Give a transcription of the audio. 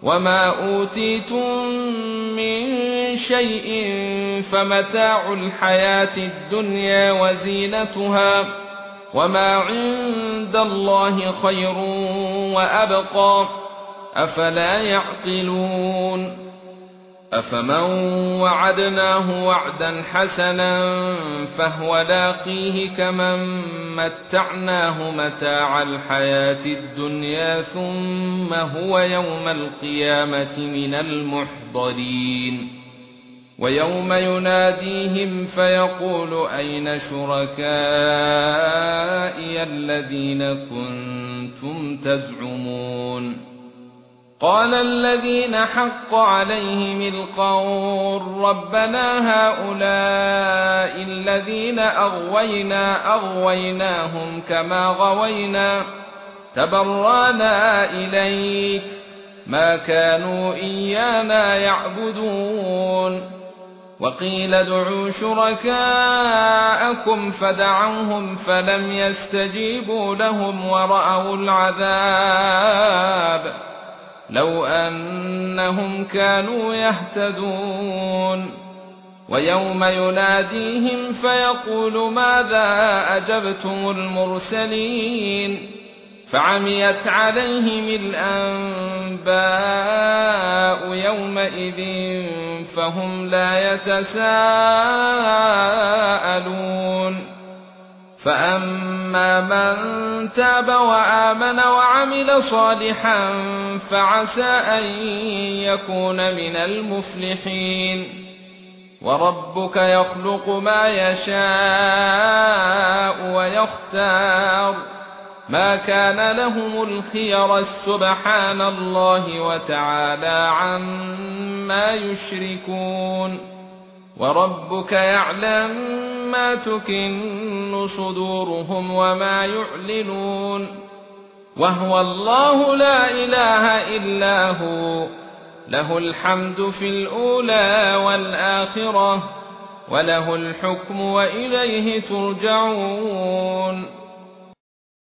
وما أوتيتم من شيء فمتاع الحياة الدنيا وزينتها وما عند الله خير وأبقى أفلا يعقلون أفمن وعدناه وعدا حسنا فهو لاقيه كمن متعناه متاع الحياة الدنيا ثم هو يوم القيامة من المحضرين ويوم يناديهم فيقول أين شركائي الذين كنتم تزعمون قال الذين حق عليهم القول ربنا هؤلاء الذين أغويناهم كما غوينا تبرأنا إليك ما كانوا إيانا يعبدون وقيل ادعوا شركاءكم فدعوهم فلم يستجيبوا لهم ورأوا العذاب لو أنهم كانوا يهتدون ويوم يناديهم فيقول ماذا أجبتم المرسلين فعميت عليهم الأنباء يومئذ فهم لا يتساءلون فأما من تاب وآمن وعمل صالحا فعسى أن يكون من المفلحين وربك يخلق ما يشاء ويختار ما كان لهم الخير سبحان الله وتعالى عما يشركون وربك يعلم ما تكن صدورهم وما يعلنون وهو الله لا إله إلا هو له الحمد في الأولى والآخرة وله الحكم وإليه ترجعون